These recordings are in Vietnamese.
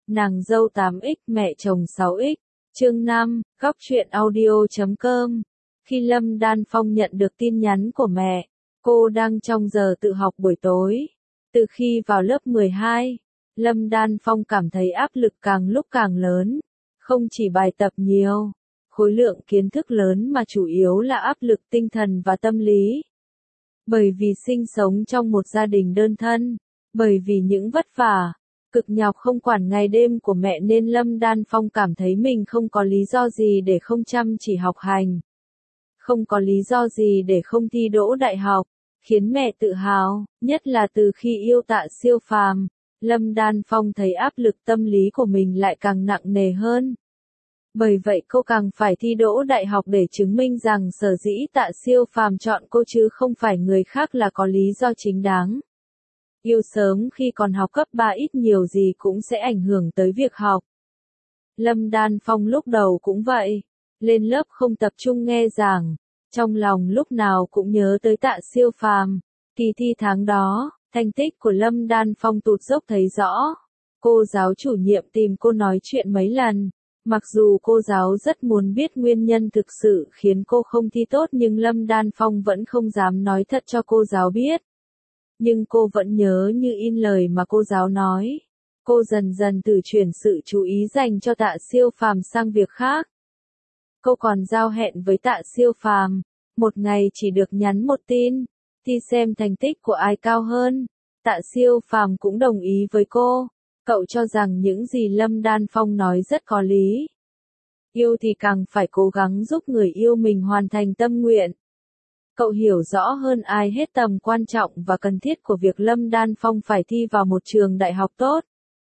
Nàng dâu 8X mẹ chồng 6X. Chương 5, góc truyện audio.com. Khi Lâm Đan Phong nhận được tin nhắn của mẹ, cô đang trong giờ tự học buổi tối. Từ khi vào lớp 12, Lâm Đan Phong cảm thấy áp lực càng lúc càng lớn. Không chỉ bài tập nhiều, khối lượng kiến thức lớn mà chủ yếu là áp lực tinh thần và tâm lý. Bởi vì sinh sống trong một gia đình đơn thân, bởi vì những vất vả, cực nhọc không quản ngày đêm của mẹ nên Lâm Đan Phong cảm thấy mình không có lý do gì để không chăm chỉ học hành. Không có lý do gì để không thi đỗ đại học, khiến mẹ tự hào, nhất là từ khi yêu Tạ Siêu Phàm, Lâm Đan Phong thấy áp lực tâm lý của mình lại càng nặng nề hơn. Bởi vậy cô càng phải thi đỗ đại học để chứng minh rằng sở dĩ Tạ Siêu Phàm chọn cô chứ không phải người khác là có lý do chính đáng. Yêu sớm khi còn học cấp 3 ít nhiều gì cũng sẽ ảnh hưởng tới việc học. Lâm Đan Phong lúc đầu cũng vậy, lên lớp không tập trung nghe giảng, trong lòng lúc nào cũng nhớ tới Tạ Siêu Phàm. Kỳ thi tháng đó, thành tích của Lâm Đan Phong tụt dốc thấy rõ. Cô giáo chủ nhiệm tìm cô nói chuyện mấy lần. Mặc dù cô giáo rất muốn biết nguyên nhân thực sự khiến cô không thi tốt nhưng Lâm Đan Phong vẫn không dám nói thật cho cô giáo biết. Nhưng cô vẫn nhớ như in lời mà cô giáo nói. Cô dần dần từ chuyển sự chú ý dành cho Tạ Siêu Phàm sang việc khác. Cô còn giao hẹn với Tạ Siêu Phàm, một ngày chỉ được nhắn một tin, thi xem thành tích của ai cao hơn. Tạ Siêu Phàm cũng đồng ý với cô. Cậu cho rằng những gì Lâm Đan Phong nói rất có lý. Yêu thì càng phải cố gắng giúp người yêu mình hoàn thành tâm nguyện. Cậu hiểu rõ hơn ai hết tầm quan trọng và cần thiết của việc Lâm Đan Phong phải thi vào một trường đại học tốt.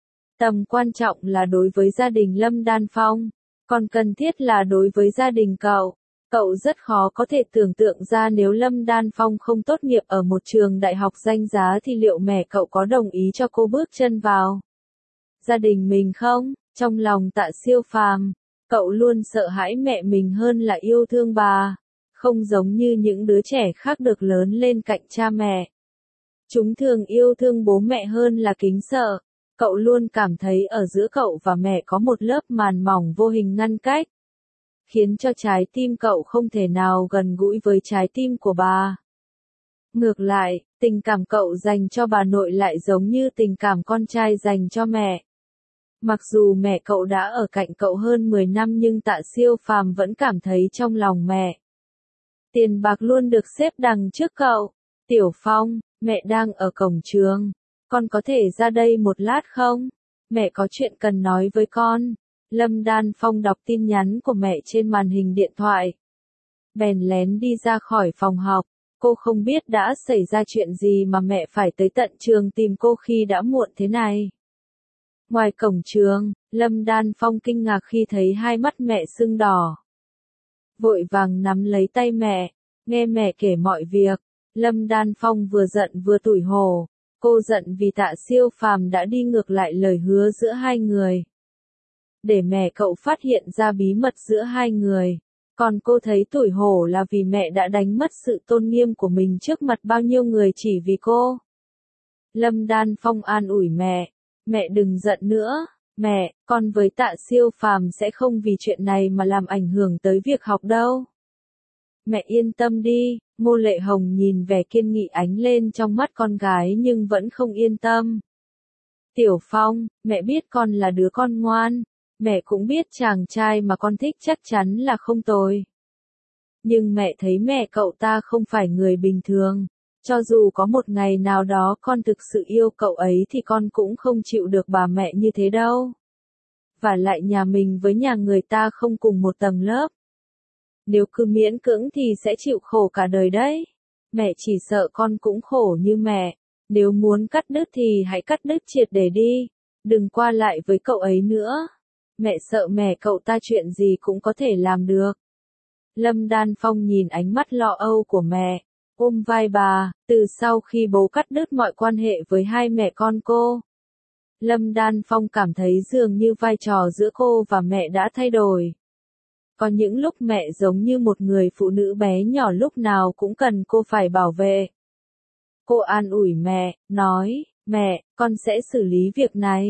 Tầm quan trọng là đối với gia đình Lâm Đan Phong, còn cần thiết là đối với gia đình cậu. Cậu rất khó có thể tưởng tượng ra nếu Lâm Đan Phong không tốt nghiệp ở một trường đại học danh giá thì liệu mẹ cậu có đồng ý cho cô bước chân vào gia đình mình không? Trong lòng Tạ Siêu Phàm, cậu luôn sợ hãi mẹ mình hơn là yêu thương bà. Không giống như những đứa trẻ khác được lớn lên cạnh cha mẹ. Chúng thường yêu thương bố mẹ hơn là kính sợ. Cậu luôn cảm thấy ở giữa cậu và mẹ có một lớp màn mỏng vô hình ngăn cách, khiến cho trái tim cậu không thể nào gần gũi với trái tim của bà. Ngược lại, tình cảm cậu dành cho bà nội lại giống như tình cảm con trai dành cho mẹ. Mặc dù mẹ cậu đã ở cạnh cậu hơn 10 năm nhưng Tạ Siêu Phàm vẫn cảm thấy trong lòng mẹ. Tiền bạc luôn được xếp đằng trước cậu. Tiểu Phong, mẹ đang ở cổng trường. Con có thể ra đây một lát không? Mẹ có chuyện cần nói với con. Lâm Đan Phong đọc tin nhắn của mẹ trên màn hình điện thoại. Bèn lén đi ra khỏi phòng học. Cô không biết đã xảy ra chuyện gì mà mẹ phải tới tận trường tìm cô khi đã muộn thế này. Ngoài cổng trường, Lâm Đan Phong kinh ngạc khi thấy hai mắt mẹ sưng đỏ. Vội vàng nắm lấy tay mẹ, nghe mẹ kể mọi việc. Lâm Đan Phong vừa giận vừa tủi hổ. Cô giận vì Tạ Siêu Phàm đã đi ngược lại lời hứa giữa hai người. Để mẹ cậu phát hiện ra bí mật giữa hai người. Còn cô thấy tủi hổ là vì mẹ đã đánh mất sự tôn nghiêm của mình trước mặt bao nhiêu người chỉ vì cô. Lâm Đan Phong an ủi mẹ. Mẹ đừng giận nữa, mẹ, con với Tạ Siêu Phàm sẽ không vì chuyện này mà làm ảnh hưởng tới việc học đâu. Mẹ yên tâm đi, Ngô Lệ Hồng nhìn vẻ kiên nghị ánh lên trong mắt con gái nhưng vẫn không yên tâm. Tiểu Phong, mẹ biết con là đứa con ngoan, mẹ cũng biết chàng trai mà con thích chắc chắn là không tồi. Nhưng mẹ thấy mẹ cậu ta không phải người bình thường. Cho dù có một ngày nào đó con thực sự yêu cậu ấy thì con cũng không chịu được bà mẹ như thế đâu. Và lại nhà mình với nhà người ta không cùng một tầng lớp. Nếu cứ miễn cưỡng thì sẽ chịu khổ cả đời đấy. Mẹ chỉ sợ con cũng khổ như mẹ. Nếu muốn cắt đứt thì hãy cắt đứt triệt để đi. Đừng qua lại với cậu ấy nữa. Mẹ sợ mẹ cậu ta chuyện gì cũng có thể làm được. Lâm Đan Phong nhìn ánh mắt lo âu của mẹ. Ôm vai bà, từ sau khi bố cắt đứt mọi quan hệ với hai mẹ con cô. Lâm Đan Phong cảm thấy dường như vai trò giữa cô và mẹ đã thay đổi. Có những lúc mẹ giống như một người phụ nữ bé nhỏ lúc nào cũng cần cô phải bảo vệ. Cô an ủi mẹ, nói, mẹ, con sẽ xử lý việc này.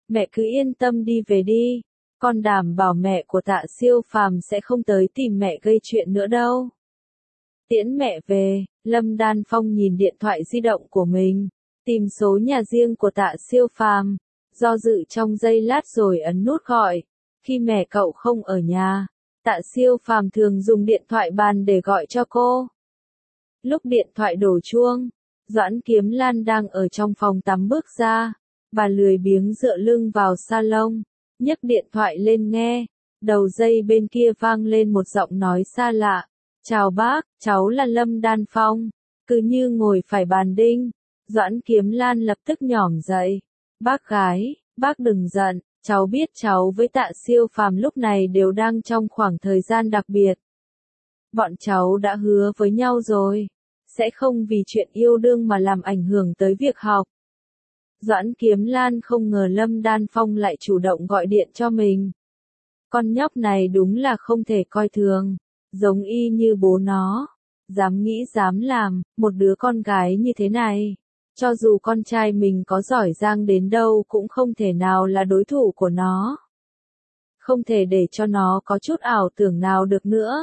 Mẹ cứ yên tâm đi về đi. Con đảm bảo mẹ của Tạ Siêu Phàm sẽ không tới tìm mẹ gây chuyện nữa đâu. Tiễn mẹ về, Lâm Đan Phong nhìn điện thoại di động của mình, tìm số nhà riêng của Tạ Siêu Phàm, do dự trong giây lát rồi ấn nút gọi. Khi mẹ cậu không ở nhà, Tạ Siêu Phàm thường dùng điện thoại bàn để gọi cho cô. Lúc điện thoại đổ chuông, Doãn Kiếm Lan đang ở trong phòng tắm bước ra, bà lười biếng dựa lưng vào salon, nhấc điện thoại lên nghe, đầu dây bên kia vang lên một giọng nói xa lạ. Chào bác, cháu là Lâm Đan Phong. Cứ như ngồi phải bàn đinh, Doãn Kiếm Lan lập tức nhỏm dậy. Bác gái, bác đừng giận, cháu biết cháu với Tạ Siêu Phàm lúc này đều đang trong khoảng thời gian đặc biệt. Bọn cháu đã hứa với nhau rồi, sẽ không vì chuyện yêu đương mà làm ảnh hưởng tới việc học. Doãn Kiếm Lan không ngờ Lâm Đan Phong lại chủ động gọi điện cho mình. Con nhóc này đúng là không thể coi thường, giống y như bố nó. Dám nghĩ dám làm, một đứa con gái như thế này, cho dù con trai mình có giỏi giang đến đâu cũng không thể nào là đối thủ của nó. Không thể để cho nó có chút ảo tưởng nào được nữa.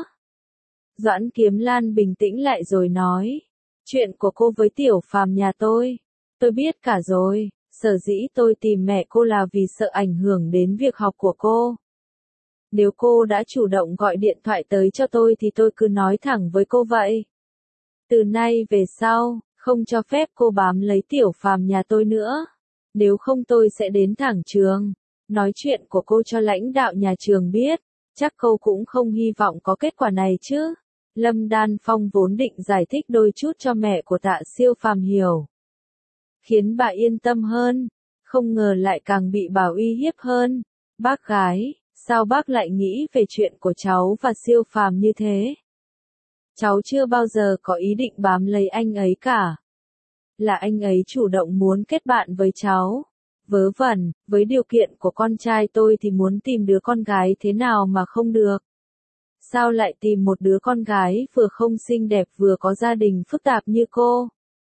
Doãn Kiếm Lan bình tĩnh lại rồi nói, chuyện của cô với Tiểu Phàm nhà tôi biết cả rồi, sở dĩ tôi tìm mẹ cô là vì sợ ảnh hưởng đến việc học của cô. Nếu cô đã chủ động gọi điện thoại tới cho tôi thì tôi cứ nói thẳng với cô vậy. Từ nay về sau, không cho phép cô bám lấy Tiểu Phàm nhà tôi nữa. Nếu không tôi sẽ đến thẳng trường, nói chuyện của cô cho lãnh đạo nhà trường biết. Chắc cô cũng không hy vọng có kết quả này chứ. Lâm Đan Phong vốn định giải thích đôi chút cho mẹ của Tạ Siêu Phàm hiểu, khiến bà yên tâm hơn, không ngờ lại càng bị bà uy hiếp hơn. Bác gái, sao bác lại nghĩ về chuyện của cháu và Siêu Phàm như thế? Cháu chưa bao giờ có ý định bám lấy anh ấy cả. Là anh ấy chủ động muốn kết bạn với cháu. Vớ vẩn, với điều kiện của con trai tôi thì muốn tìm đứa con gái thế nào mà không được. Sao lại tìm một đứa con gái vừa không xinh đẹp vừa có gia đình phức tạp như cô?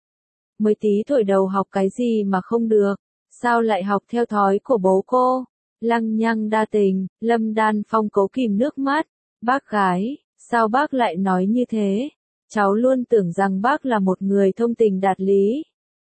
Mới tí tuổi đầu học cái gì mà không được, sao lại học theo thói của bố cô? Lăng nhăng đa tình, Lâm Đan Phong cố kìm nước mắt. Bác gái, sao bác lại nói như thế? Cháu luôn tưởng rằng bác là một người thông tình đạt lý.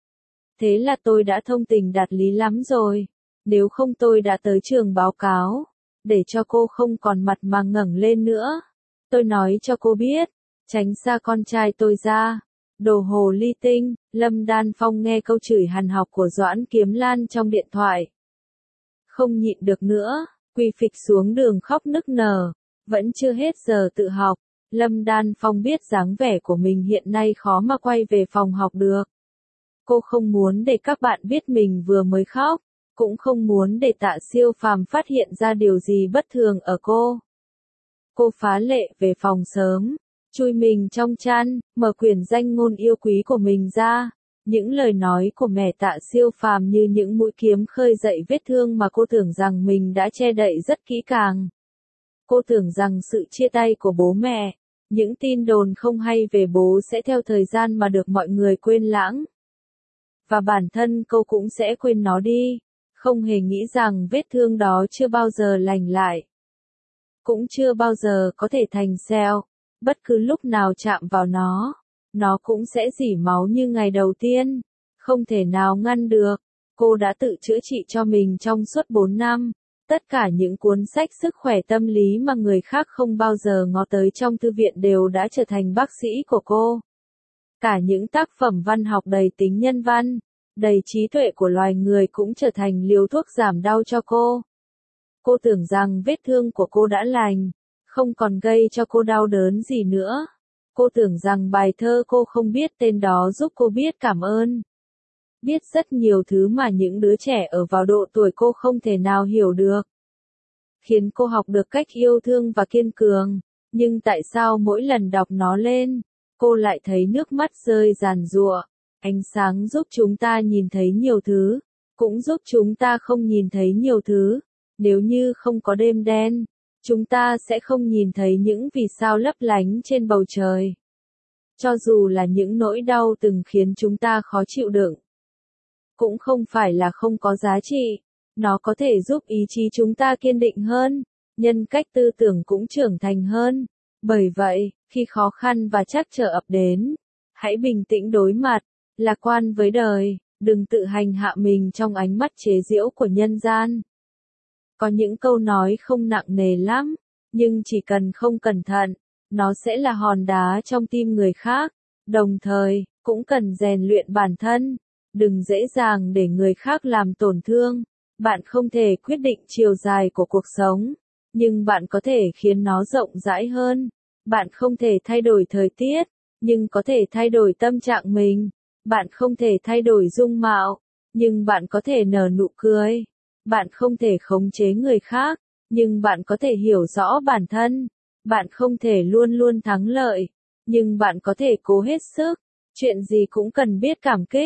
Thế là tôi đã thông tình đạt lý lắm rồi. Nếu không tôi đã tới trường báo cáo, để cho cô không còn mặt mà ngẩng lên nữa. Tôi nói cho cô biết, tránh xa con trai tôi ra. Đồ hồ ly tinh. Lâm Đan Phong nghe câu chửi hằn học của Doãn Kiếm Lan trong điện thoại, không nhịn được nữa, quỳ phịch xuống đường khóc nức nở. Vẫn chưa hết giờ tự học, Lâm Đan Phong biết dáng vẻ của mình hiện nay khó mà quay về phòng học được. Cô không muốn để các bạn biết mình vừa mới khóc, cũng không muốn để Tạ Siêu Phàm phát hiện ra điều gì bất thường ở cô. Cô phá lệ về phòng sớm, chui mình trong chăn, mở quyển danh ngôn yêu quý của mình ra. Những lời nói của mẹ Tạ Siêu Phàm như những mũi kiếm khơi dậy vết thương mà cô tưởng rằng mình đã che đậy rất kỹ càng. Cô tưởng rằng sự chia tay của bố mẹ, những tin đồn không hay về bố sẽ theo thời gian mà được mọi người quên lãng. Và bản thân cô cũng sẽ quên nó đi, không hề nghĩ rằng vết thương đó chưa bao giờ lành lại. Cũng chưa bao giờ có thể thành sẹo, bất cứ lúc nào chạm vào nó cũng sẽ rỉ máu như ngày đầu tiên, không thể nào ngăn được. Cô đã tự chữa trị cho mình trong suốt 4 năm, tất cả những cuốn sách sức khỏe tâm lý mà người khác không bao giờ ngó tới trong thư viện đều đã trở thành bác sĩ của cô. Cả những tác phẩm văn học đầy tính nhân văn, đầy trí tuệ của loài người cũng trở thành liều thuốc giảm đau cho cô. Cô tưởng rằng vết thương của cô đã lành, không còn gây cho cô đau đớn gì nữa. Cô tưởng rằng bài thơ cô không biết tên đó giúp cô biết cảm ơn. Biết rất nhiều thứ mà những đứa trẻ ở vào độ tuổi cô không thể nào hiểu được. Khiến cô học được cách yêu thương và kiên cường. Nhưng tại sao mỗi lần đọc nó lên, cô lại thấy nước mắt rơi giàn giụa? Ánh sáng giúp chúng ta nhìn thấy nhiều thứ, cũng giúp chúng ta không nhìn thấy nhiều thứ. Nếu như không có đêm đen, chúng ta sẽ không nhìn thấy những vì sao lấp lánh trên bầu trời. Cho dù là những nỗi đau từng khiến chúng ta khó chịu đựng, cũng không phải là không có giá trị. Nó có thể giúp ý chí chúng ta kiên định hơn, nhân cách tư tưởng cũng trưởng thành hơn. Bởi vậy, khi khó khăn và trắc trở ập đến, hãy bình tĩnh đối mặt, lạc quan với đời, đừng tự hành hạ mình trong ánh mắt chế giễu của nhân gian. Có những câu nói không nặng nề lắm, nhưng chỉ cần không cẩn thận, nó sẽ là hòn đá trong tim người khác. Đồng thời, cũng cần rèn luyện bản thân, đừng dễ dàng để người khác làm tổn thương. Bạn không thể quyết định chiều dài của cuộc sống, nhưng bạn có thể khiến nó rộng rãi hơn. Bạn không thể thay đổi thời tiết, nhưng có thể thay đổi tâm trạng mình. Bạn không thể thay đổi dung mạo, nhưng bạn có thể nở nụ cười. Bạn không thể khống chế người khác, nhưng bạn có thể hiểu rõ bản thân. Bạn không thể luôn luôn thắng lợi, nhưng bạn có thể cố hết sức. Chuyện gì cũng cần biết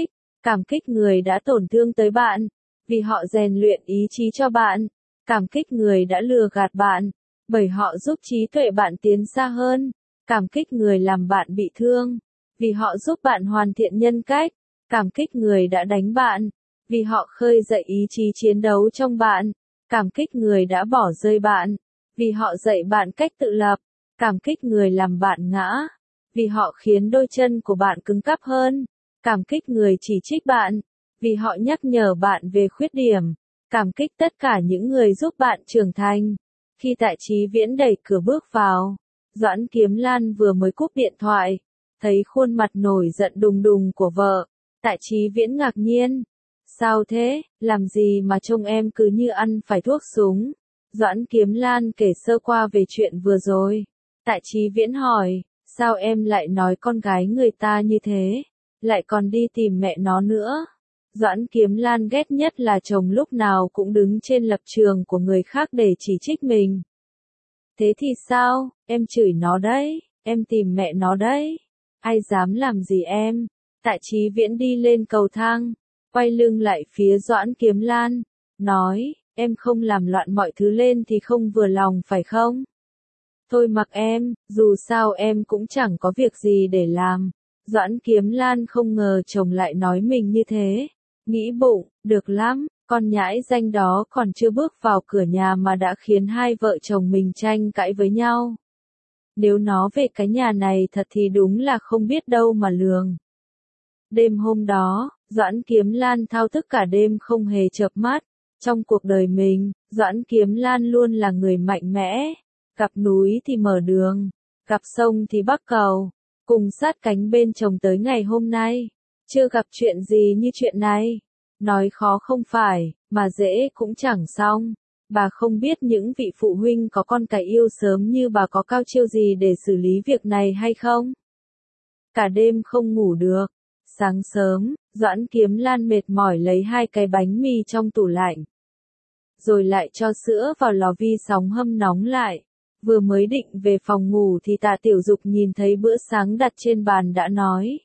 cảm kích người đã tổn thương tới bạn, vì họ rèn luyện ý chí cho bạn. Cảm kích người đã lừa gạt bạn, bởi họ giúp trí tuệ bạn tiến xa hơn. Cảm kích người làm bạn bị thương, vì họ giúp bạn hoàn thiện nhân cách. Cảm kích người đã đánh bạn, vì họ khơi dậy ý chí chiến đấu trong bạn. Cảm kích người đã bỏ rơi bạn, vì họ dạy bạn cách tự lập. Cảm kích người làm bạn ngã, vì họ khiến đôi chân của bạn cứng cáp hơn. Cảm kích người chỉ trích bạn, vì họ nhắc nhở bạn về khuyết điểm. Cảm kích tất cả những người giúp bạn trưởng thành. Khi Tạ Chí Viễn đẩy cửa bước vào, Doãn Kiếm Lan vừa mới cúp điện thoại, thấy khuôn mặt nổi giận đùng đùng của vợ. Tạ Chí Viễn ngạc nhiên. Sao thế, làm gì mà trông em cứ như ăn phải thuốc súng? Doãn Kiếm Lan kể sơ qua về chuyện vừa rồi. Tạ Chí Viễn hỏi, sao em lại nói con gái người ta như thế? Lại còn đi tìm mẹ nó nữa. Doãn Kiếm Lan ghét nhất là chồng lúc nào cũng đứng trên lập trường của người khác để chỉ trích mình. Thế thì sao, em chửi nó đấy, em tìm mẹ nó đấy. Ai dám làm gì em? Tạ Chí Viễn đi lên cầu thang, quay lưng lại phía Doãn Kiếm Lan, nói, em không làm loạn mọi thứ lên thì không vừa lòng phải không? Thôi mặc em, dù sao em cũng chẳng có việc gì để làm. Doãn Kiếm Lan không ngờ chồng lại nói mình như thế. Nghĩ bụng, được lắm, con nhãi danh đó còn chưa bước vào cửa nhà mà đã khiến hai vợ chồng mình tranh cãi với nhau. Nếu nó về cái nhà này thật thì đúng là không biết đâu mà lường. Đêm hôm đó, Doãn Kiếm Lan thao thức cả đêm không hề chợp mắt. Trong cuộc đời mình, Doãn Kiếm Lan luôn là người mạnh mẽ. Gặp núi thì mở đường, gặp sông thì bắc cầu, cùng sát cánh bên chồng tới ngày hôm nay. Chưa gặp chuyện gì như chuyện này. Nói khó không phải, mà dễ cũng chẳng xong. Bà không biết những vị phụ huynh có con cái yêu sớm như bà có cao chiêu gì để xử lý việc này hay không? Cả đêm không ngủ được. Sáng sớm, Doãn Kiếm Lan mệt mỏi lấy 2 cái bánh mì trong tủ lạnh. Rồi lại cho sữa vào lò vi sóng hâm nóng lại. Vừa mới định về phòng ngủ thì Tạ Tiểu Dục nhìn thấy bữa sáng đặt trên bàn đã nói.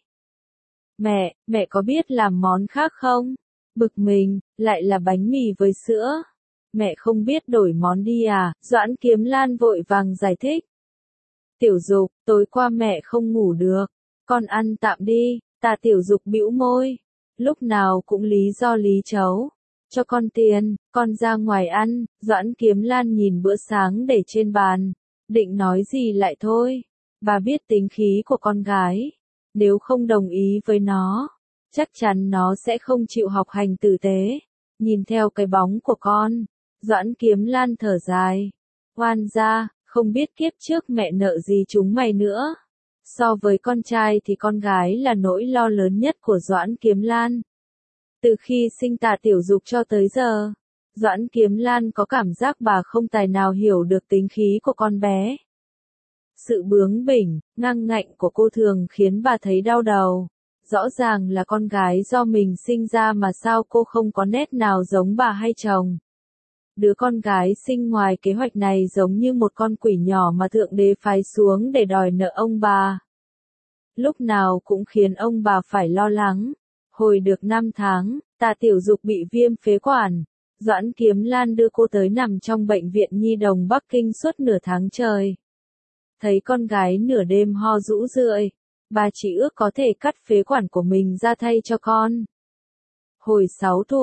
Mẹ có biết làm món khác không? Bực mình, lại là bánh mì với sữa. Mẹ không biết đổi món đi à? Doãn Kiếm Lan vội vàng giải thích. Tiểu Dục, tối qua mẹ không ngủ được. Con ăn tạm đi. Tạ Tiểu Dục bĩu môi. Lúc nào cũng lý do lý chấu. Cho con tiền, con ra ngoài ăn. Doãn Kiếm Lan nhìn bữa sáng để trên bàn. Định nói gì lại thôi. Bà biết tính khí của con gái. Nếu không đồng ý với nó, chắc chắn nó sẽ không chịu học hành tử tế. Nhìn theo cái bóng của con, Doãn Kiếm Lan thở dài. Oan gia, không biết kiếp trước mẹ nợ gì chúng mày nữa. So với con trai thì con gái là nỗi lo lớn nhất của Doãn Kiếm Lan. Từ khi sinh Tạ Tiểu Dục cho tới giờ, Doãn Kiếm Lan có cảm giác bà không tài nào hiểu được tính khí của con bé. Sự bướng bỉnh, ngang ngạnh của cô thường khiến bà thấy đau đầu. Rõ ràng là con gái do mình sinh ra mà sao cô không có nét nào giống bà hay chồng. Đứa con gái sinh ngoài kế hoạch này giống như một con quỷ nhỏ mà Thượng Đế phái xuống để đòi nợ ông bà. Lúc nào cũng khiến ông bà phải lo lắng. Hồi được 5 tháng, Tạ Tiểu Dục bị viêm phế quản. Doãn Kiếm Lan đưa cô tới nằm trong bệnh viện Nhi đồng Bắc Kinh suốt nửa tháng trời. Thấy con gái nửa đêm ho rũ rượi, bà chỉ ước có thể cắt phế quản của mình ra thay cho con. Hồi 6 tuổi,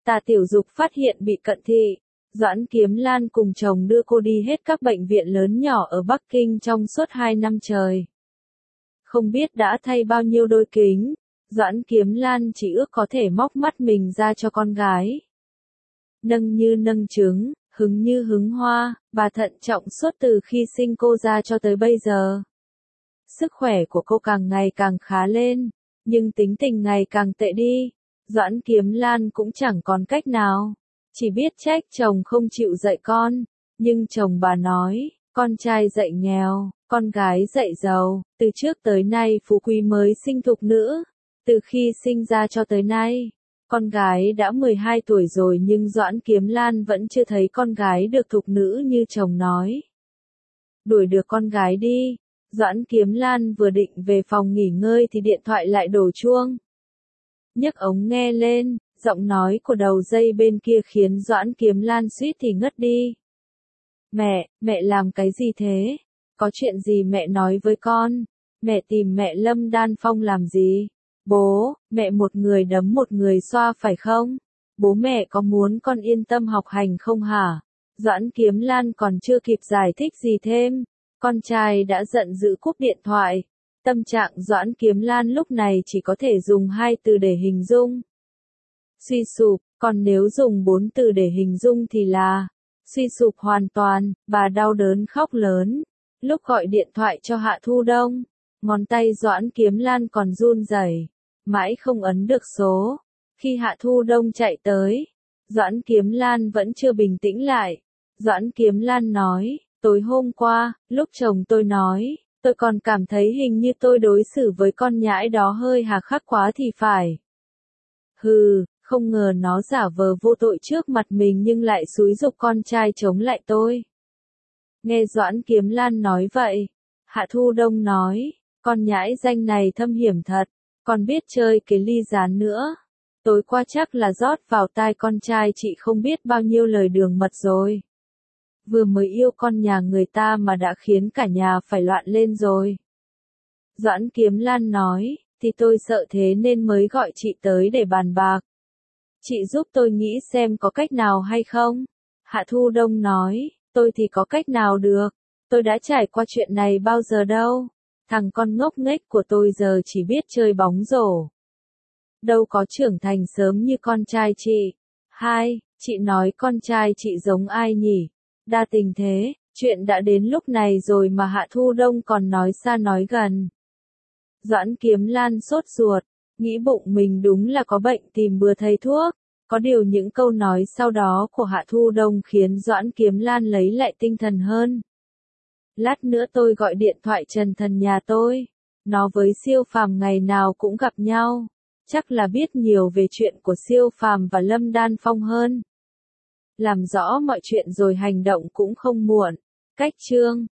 Tả Tiểu Dục phát hiện bị cận thị. Doãn Kiếm Lan cùng chồng đưa cô đi hết các bệnh viện lớn nhỏ ở Bắc Kinh trong suốt 2 năm trời. Không biết đã thay bao nhiêu đôi kính, Doãn Kiếm Lan chỉ ước có thể móc mắt mình ra cho con gái. Nâng như nâng trứng, hứng như hứng hoa, bà thận trọng suốt từ khi sinh cô ra cho tới bây giờ. Sức khỏe của cô càng ngày càng khá lên, nhưng tính tình ngày càng tệ đi. Doãn Kiếm Lan cũng chẳng còn cách nào, chỉ biết trách chồng không chịu dạy con, nhưng chồng bà nói, con trai dạy nghèo, con gái dạy giàu, từ trước tới nay phú quý mới sinh thục nữ, từ khi sinh ra cho tới nay. Con gái đã 12 tuổi rồi nhưng Doãn Kiếm Lan vẫn chưa thấy con gái được thục nữ như chồng nói. Đuổi được con gái đi, Doãn Kiếm Lan vừa định về phòng nghỉ ngơi thì điện thoại lại đổ chuông. Nhấc ống nghe lên, giọng nói của đầu dây bên kia khiến Doãn Kiếm Lan suýt thì ngất đi. Mẹ làm cái gì thế? Có chuyện gì mẹ nói với con? Mẹ tìm mẹ Lâm Đan Phong làm gì? Bố, mẹ một người đấm một người xoa phải không? Bố mẹ có muốn con yên tâm học hành không hả? Doãn Kiếm Lan còn chưa kịp giải thích gì thêm. Con trai đã giận dữ cúp điện thoại. Tâm trạng Doãn Kiếm Lan lúc này chỉ có thể dùng 2 từ để hình dung. Suy sụp, còn nếu dùng 4 từ để hình dung thì là suy sụp hoàn toàn. Bà đau đớn khóc lớn. Lúc gọi điện thoại cho Hạ Thu Đông, ngón tay Doãn Kiếm Lan còn run rẩy, mãi không ấn được số. Khi Hạ Thu Đông chạy tới, Doãn Kiếm Lan vẫn chưa bình tĩnh lại. Doãn Kiếm Lan nói, tối hôm qua, lúc chồng tôi nói, tôi còn cảm thấy hình như tôi đối xử với con nhãi đó hơi hà khắc quá thì phải. Hừ, không ngờ nó giả vờ vô tội trước mặt mình nhưng lại xúi giục con trai chống lại tôi. Nghe Doãn Kiếm Lan nói vậy, Hạ Thu Đông nói, con nhãi danh này thâm hiểm thật, còn biết chơi cái ly gián nữa. Tối qua chắc là rót vào tai con trai chị không biết bao nhiêu lời đường mật rồi. Vừa mới yêu con nhà người ta mà đã khiến cả nhà phải loạn lên rồi. Doãn Kiếm Lan nói, thì tôi sợ thế nên mới gọi chị tới để bàn bạc. Chị giúp tôi nghĩ xem có cách nào hay không? Hạ Thu Đông nói, tôi thì có cách nào được, tôi đã trải qua chuyện này bao giờ đâu. Thằng con ngốc nghếch của tôi giờ chỉ biết chơi bóng rổ. Đâu có trưởng thành sớm như con trai chị. Chị nói con trai chị giống ai nhỉ? Đa tình thế, chuyện đã đến lúc này rồi mà Hạ Thu Đông còn nói xa nói gần. Doãn Kiếm Lan sốt ruột, nghĩ bụng mình đúng là có bệnh tìm bừa thầy thuốc. Có điều những câu nói sau đó của Hạ Thu Đông khiến Doãn Kiếm Lan lấy lại tinh thần hơn. Lát nữa tôi gọi điện thoại Trần Thần nhà tôi. Nó với Siêu Phàm ngày nào cũng gặp nhau. Chắc là biết nhiều về chuyện của Siêu Phàm và Lâm Đan Phong hơn. Làm rõ mọi chuyện rồi hành động cũng không muộn. Cách chương